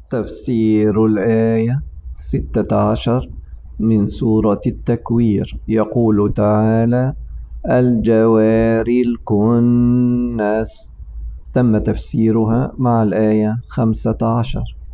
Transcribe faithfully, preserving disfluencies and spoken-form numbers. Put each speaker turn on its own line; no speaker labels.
تفسير الآية ستة عشر من سورة التكوير. يقول تعالى: الجوار الكنس. تم تفسيرها مع الآية خمسة عشر.